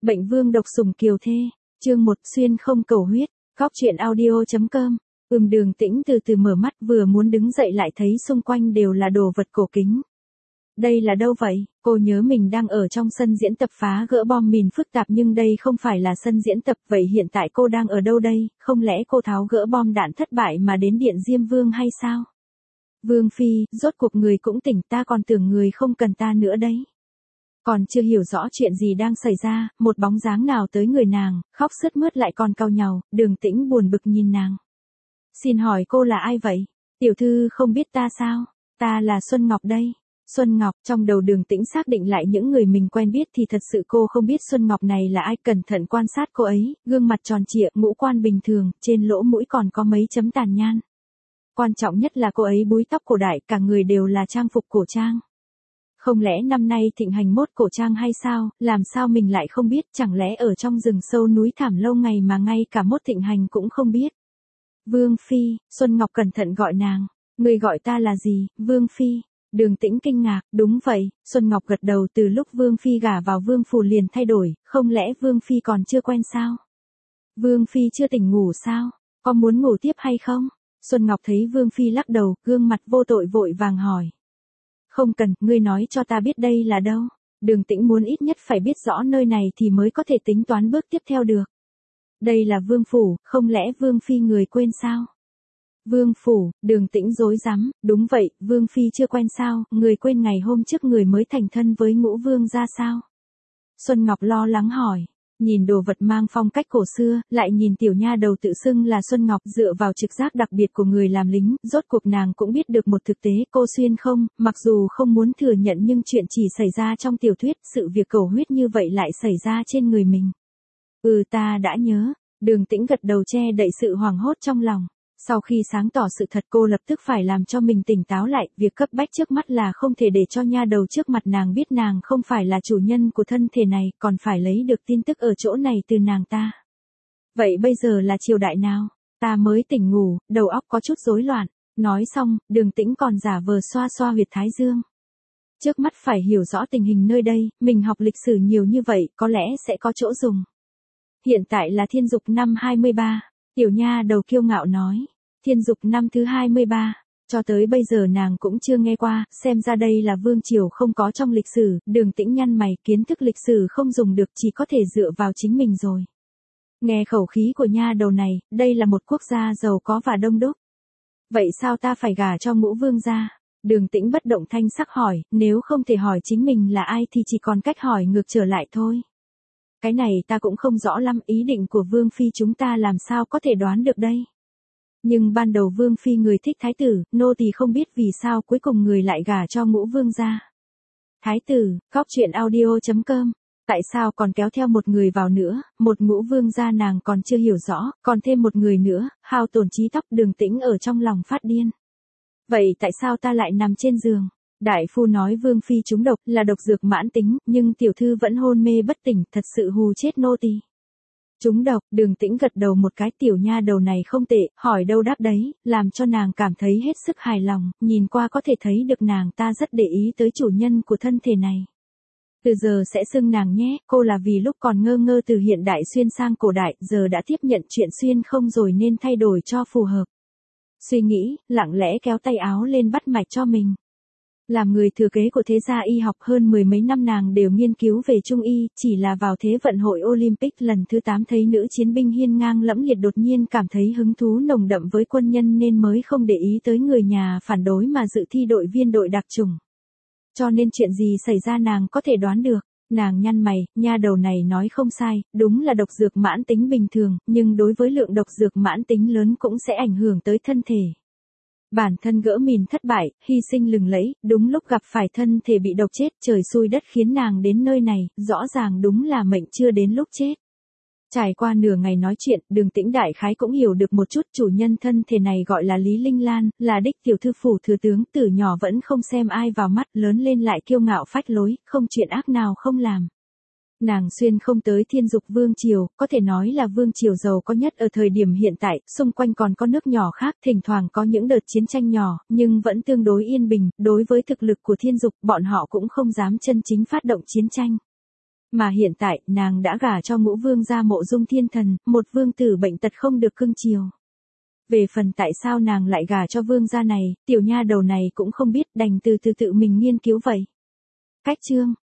Bệnh vương độc sủng kiều thê, chương 1 xuyên không cầu huyết, góc truyện audio.com. Đường Tĩnh từ từ mở mắt vừa muốn đứng dậy lại thấy xung quanh đều là đồ vật cổ kính. Đây là đâu vậy? Cô nhớ mình đang ở trong sân diễn tập phá gỡ bom mìn phức tạp nhưng đây không phải là sân diễn tập, vậy hiện tại cô đang ở đâu đây? Không lẽ cô tháo gỡ bom đạn thất bại mà đến Điện Diêm Vương hay sao? Vương Phi, rốt cuộc người cũng tỉnh, ta còn tưởng người không cần ta nữa đấy. Còn chưa hiểu rõ chuyện gì đang xảy ra, một bóng dáng nào tới người nàng, khóc sướt mướt lại còn cau nhàu, Đường Tĩnh buồn bực nhìn nàng. Xin hỏi cô là ai vậy? Tiểu thư không biết ta sao? Ta là Xuân Ngọc đây. Xuân Ngọc, trong đầu Đường Tĩnh xác định lại những người mình quen biết thì thật sự cô không biết Xuân Ngọc này là ai, cẩn thận quan sát cô ấy, gương mặt tròn trịa, ngũ quan bình thường, trên lỗ mũi còn có mấy chấm tàn nhang. Quan trọng nhất là cô ấy búi tóc cổ đại, cả người đều là trang phục cổ trang. Không lẽ năm nay thịnh hành mốt cổ trang hay sao, làm sao mình lại không biết, chẳng lẽ ở trong rừng sâu núi thảm lâu ngày mà ngay cả mốt thịnh hành cũng không biết. Vương Phi, Xuân Ngọc cẩn thận gọi nàng, người gọi ta là gì, Vương Phi? Đường Tĩnh kinh ngạc, đúng vậy, Xuân Ngọc gật đầu, từ lúc Vương Phi gả vào Vương phủ liền thay đổi, không lẽ Vương Phi còn chưa quen sao? Vương Phi chưa tỉnh ngủ sao, có muốn ngủ tiếp hay không? Xuân Ngọc thấy Vương Phi lắc đầu, gương mặt vô tội vội vàng hỏi. Không cần, ngươi nói cho ta biết đây là đâu. Đường Tĩnh muốn ít nhất phải biết rõ nơi này thì mới có thể tính toán bước tiếp theo được. Đây là Vương phủ, không lẽ Vương Phi người quên sao? Vương phủ, Đường Tĩnh rối rắm, đúng vậy, Vương Phi chưa quen sao, người quên ngày hôm trước người mới thành thân với Ngũ Vương ra sao? Xuân Ngọc lo lắng hỏi. Nhìn đồ vật mang phong cách cổ xưa, lại nhìn tiểu nha đầu tự xưng là Xuân Ngọc, dựa vào trực giác đặc biệt của người làm lính, rốt cuộc nàng cũng biết được một thực tế, cô xuyên không, mặc dù không muốn thừa nhận nhưng chuyện chỉ xảy ra trong tiểu thuyết, sự việc cầu huyết như vậy lại xảy ra trên người mình. Ta đã nhớ. Đường Tĩnh gật đầu che đậy sự hoảng hốt trong lòng. Sau khi sáng tỏ sự thật cô lập tức phải làm cho mình tỉnh táo lại, việc cấp bách trước mắt là không thể để cho nha đầu trước mặt nàng biết nàng không phải là chủ nhân của thân thể này, còn phải lấy được tin tức ở chỗ này từ nàng ta. Vậy bây giờ là triều đại nào? Ta mới tỉnh ngủ, đầu óc có chút rối loạn. Nói xong, Đường Tĩnh còn giả vờ xoa xoa huyệt thái dương. Trước mắt phải hiểu rõ tình hình nơi đây, mình học lịch sử nhiều như vậy, có lẽ sẽ có chỗ dùng. Hiện tại là Thiên Dục năm 23. Tiểu nha đầu kiêu ngạo nói. Thiên Dục năm thứ 23, cho tới bây giờ nàng cũng chưa nghe qua, xem ra đây là vương triều không có trong lịch sử, Đường Tĩnh nhăn mày, kiến thức lịch sử không dùng được, chỉ có thể dựa vào chính mình rồi. Nghe khẩu khí của nha đầu này, đây là một quốc gia giàu có và đông đúc. Vậy sao ta phải gả cho Ngũ Vương gia? Đường Tĩnh bất động thanh sắc hỏi, nếu không thể hỏi chính mình là ai thì chỉ còn cách hỏi ngược trở lại thôi. Cái này ta cũng không rõ lắm, ý định của Vương Phi chúng ta làm sao có thể đoán được đây. Nhưng ban đầu Vương Phi người thích thái tử, nô tỳ không biết vì sao cuối cùng người lại gả cho Ngũ Vương gia. Thái tử, góc truyện audio.com. Tại sao còn kéo theo một người vào nữa, một Ngũ Vương gia nàng còn chưa hiểu rõ, còn thêm một người nữa, hao tổn trí tóc. Đường Tĩnh ở trong lòng phát điên. Vậy tại sao ta lại nằm trên giường? Đại phu nói Vương Phi trúng độc, là độc dược mãn tính, nhưng tiểu thư vẫn hôn mê bất tỉnh, thật sự hù chết nô tỳ. Trúng độc, Đường Tĩnh gật đầu một cái, tiểu nha đầu này không tệ, hỏi đâu đáp đấy, làm cho nàng cảm thấy hết sức hài lòng, nhìn qua có thể thấy được nàng ta rất để ý tới chủ nhân của thân thể này. Từ giờ sẽ xưng nàng nhé, cô là vì lúc còn ngơ ngơ từ hiện đại xuyên sang cổ đại, giờ đã tiếp nhận chuyện xuyên không rồi nên thay đổi cho phù hợp. Suy nghĩ, lặng lẽ kéo tay áo lên bắt mạch cho mình. Làm người thừa kế của thế gia y học hơn 10 mấy năm nàng đều nghiên cứu về trung y, chỉ là vào Thế vận hội Olympic lần thứ 8 thấy nữ chiến binh hiên ngang lẫm liệt đột nhiên cảm thấy hứng thú nồng đậm với quân nhân nên mới không để ý tới người nhà phản đối mà dự thi đội viên đội đặc chủng. Cho nên chuyện gì xảy ra nàng có thể đoán được. Nàng nhăn mày, nha đầu này nói không sai, đúng là độc dược mãn tính bình thường, nhưng đối với lượng độc dược mãn tính lớn cũng sẽ ảnh hưởng tới thân thể. Bản thân gỡ mìn thất bại, hy sinh lừng lẫy, đúng lúc gặp phải thân thể bị độc chết, trời xui đất khiến nàng đến nơi này, rõ ràng đúng là mệnh chưa đến lúc chết. Trải qua nửa ngày nói chuyện, Đường Tĩnh đại khái cũng hiểu được một chút, chủ nhân thân thể này gọi là Lý Linh Lan, là đích tiểu thư phủ thừa tướng, từ nhỏ vẫn không xem ai vào mắt, lớn lên lại kiêu ngạo phách lối, không chuyện ác nào không làm. Nàng xuyên không tới Thiên Dục vương triều, có thể nói là vương triều giàu có nhất ở thời điểm hiện tại, xung quanh còn có nước nhỏ khác, thỉnh thoảng có những đợt chiến tranh nhỏ, nhưng vẫn tương đối yên bình, đối với thực lực của Thiên Dục, bọn họ cũng không dám chân chính phát động chiến tranh. Mà hiện tại, nàng đã gả cho Ngũ Vương gia Mộ Dung Thiên Thần, một vương tử bệnh tật không được cưng chiều. Về phần tại sao nàng lại gả cho vương gia này, tiểu nha đầu này cũng không biết, đành từ từ tự mình nghiên cứu vậy. Cách chương